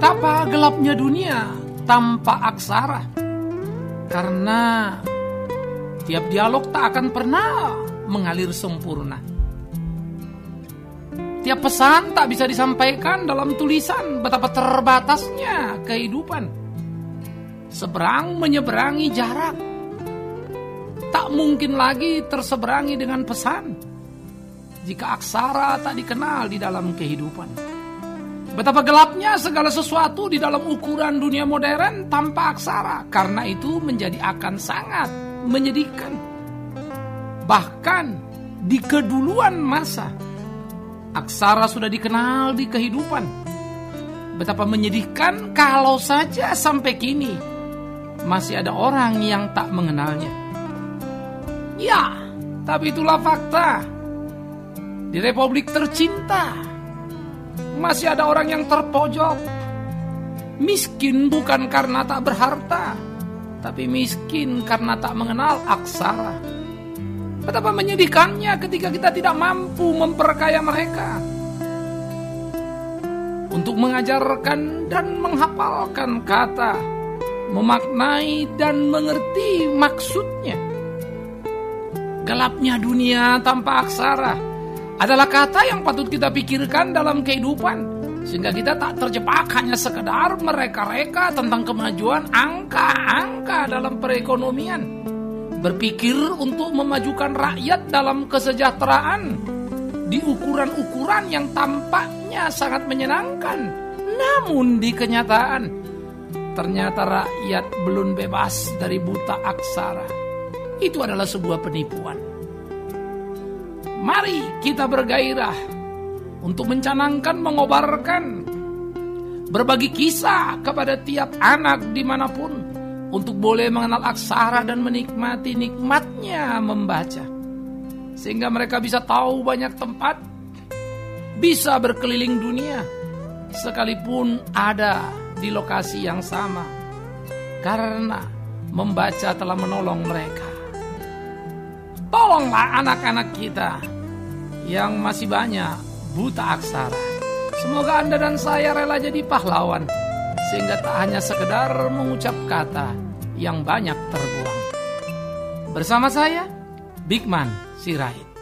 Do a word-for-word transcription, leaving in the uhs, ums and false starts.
Betapa gelapnya dunia tanpa aksara. Karena tiap dialog tak akan pernah mengalir sempurna. Tiap pesan tak bisa disampaikan dalam tulisan. Betapa terbatasnya kehidupan. Seberang menyeberangi jarak. Tak mungkin lagi terseberangi dengan pesan jika aksara tak dikenal di dalam kehidupan. Betapa gelapnya segala sesuatu di dalam ukuran dunia modern tanpa aksara. Karena itu menjadi akan sangat menyedihkan. Bahkan di keduluan masa, aksara sudah dikenal di kehidupan. Betapa menyedihkan kalau saja sampai kini masih ada orang yang tak mengenalnya. Ya, tapi itulah fakta. Di Republik tercinta masih ada orang yang terpojok. Miskin bukan karena tak berharta, tapi miskin karena tak mengenal aksara. Betapa menyedihkannya ketika kita tidak mampu memperkaya mereka untuk mengajarkan dan menghafalkan kata, memaknai dan mengerti maksudnya. Gelapnya dunia tanpa aksara adalah kata yang patut kita pikirkan dalam kehidupan, sehingga kita tak terjebak hanya sekedar mereka-reka tentang kemajuan angka-angka dalam perekonomian. Berpikir untuk memajukan rakyat dalam kesejahteraan di ukuran-ukuran yang tampaknya sangat menyenangkan. Namun di kenyataan, ternyata rakyat belum bebas dari buta aksara. Itu adalah sebuah penipuan. Mari kita bergairah untuk mencanangkan, mengobarkan, berbagi kisah kepada tiap anak dimanapun untuk boleh mengenal aksara dan menikmati nikmatnya membaca. Sehingga mereka bisa tahu banyak tempat, bisa berkeliling dunia, sekalipun ada di lokasi yang sama. Karena membaca telah menolong mereka. Tolonglah anak-anak kita yang masih banyak buta aksara. Semoga Anda dan saya rela jadi pahlawan, sehingga tak hanya sekedar mengucap kata yang banyak terbuang. Bersama saya, Bigman Sirait.